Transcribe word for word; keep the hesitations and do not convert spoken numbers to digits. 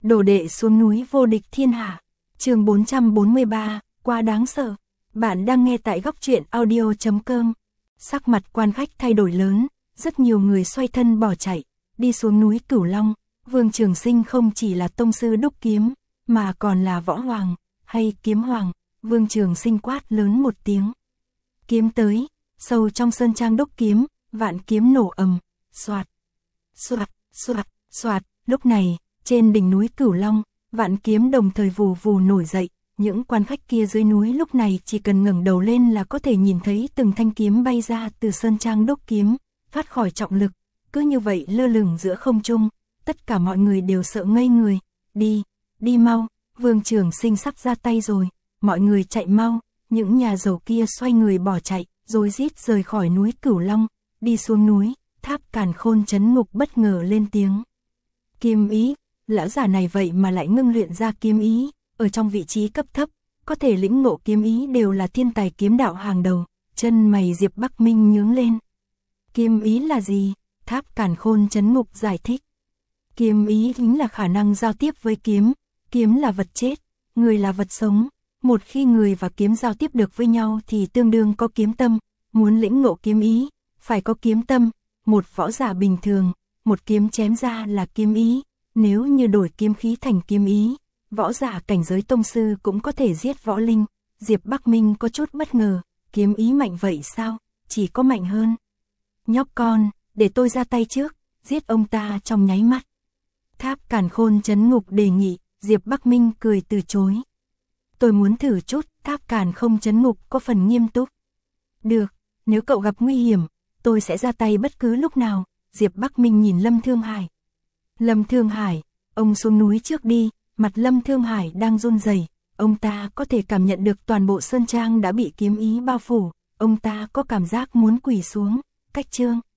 Đồ đệ xuống núi vô địch thiên hạ. Chương bốn trăm bốn mươi ba, quá đáng sợ. Bạn đang nghe tại góc truyện audio chấm com. Sắc mặt quan khách thay đổi lớn, rất nhiều người xoay thân bỏ chạy, đi xuống núi Cửu Long. Vương Trường Sinh không chỉ là tông sư đúc kiếm, mà còn là võ hoàng, hay kiếm hoàng. Vương Trường Sinh quát lớn một tiếng. Kiếm tới, sâu trong sơn trang đúc kiếm, vạn kiếm nổ ầm, xoạt, xoạt, xoạt, xoạt. Lúc này, trên đỉnh núi Cửu Long, vạn kiếm đồng thời vù vù nổi dậy. Những quan khách kia dưới núi lúc này chỉ cần ngẩng đầu lên là có thể nhìn thấy từng thanh kiếm bay ra từ sơn trang đúc kiếm, thoát khỏi trọng lực, cứ như vậy lơ lửng giữa không trung. Tất cả mọi người đều sợ ngây người. Đi, đi mau, Vương Trường Sinh sắp ra tay rồi, mọi người chạy mau. Những nhà giàu kia xoay người bỏ chạy, rồi rít rời khỏi núi Cửu Long, đi xuống núi. Tháp Càn Khôn Chấn Ngục bất ngờ lên tiếng. Kiếm ý, lão giả này vậy mà lại ngưng luyện ra kiếm ý, ở trong vị trí cấp thấp, có thể lĩnh ngộ kiếm ý đều là thiên tài kiếm đạo hàng đầu. Chân mày Diệp Bắc Minh nhướng lên. Kiếm ý là gì? Tháp Càn Khôn Chấn Ngục giải thích. Kiếm ý chính là khả năng giao tiếp với kiếm, kiếm là vật chết, người là vật sống. Một khi người và kiếm giao tiếp được với nhau thì tương đương có kiếm tâm, muốn lĩnh ngộ kiếm ý, phải có kiếm tâm. Một võ giả bình thường, một kiếm chém ra là kiếm ý, nếu như đổi kiếm khí thành kiếm ý, võ giả cảnh giới tông sư cũng có thể giết võ linh. Diệp Bắc Minh có chút bất ngờ, kiếm ý mạnh vậy sao? Chỉ có mạnh hơn. Nhóc con, để tôi ra tay trước, giết ông ta trong nháy mắt. Tháp Càn Khôn Chấn Ngục đề nghị. Diệp Bắc Minh cười từ chối. Tôi muốn thử chút. Tháp Càn Khôn Chấn Ngục có phần nghiêm túc. Được, nếu cậu gặp nguy hiểm, tôi sẽ ra tay bất cứ lúc nào. Diệp Bắc Minh nhìn Lâm Thương Hải. Lâm Thương Hải, ông xuống núi trước đi. Mặt Lâm Thương Hải đang run rẩy, ông ta có thể cảm nhận được toàn bộ sơn trang đã bị kiếm ý bao phủ, ông ta có cảm giác muốn quỳ xuống. Cách Trương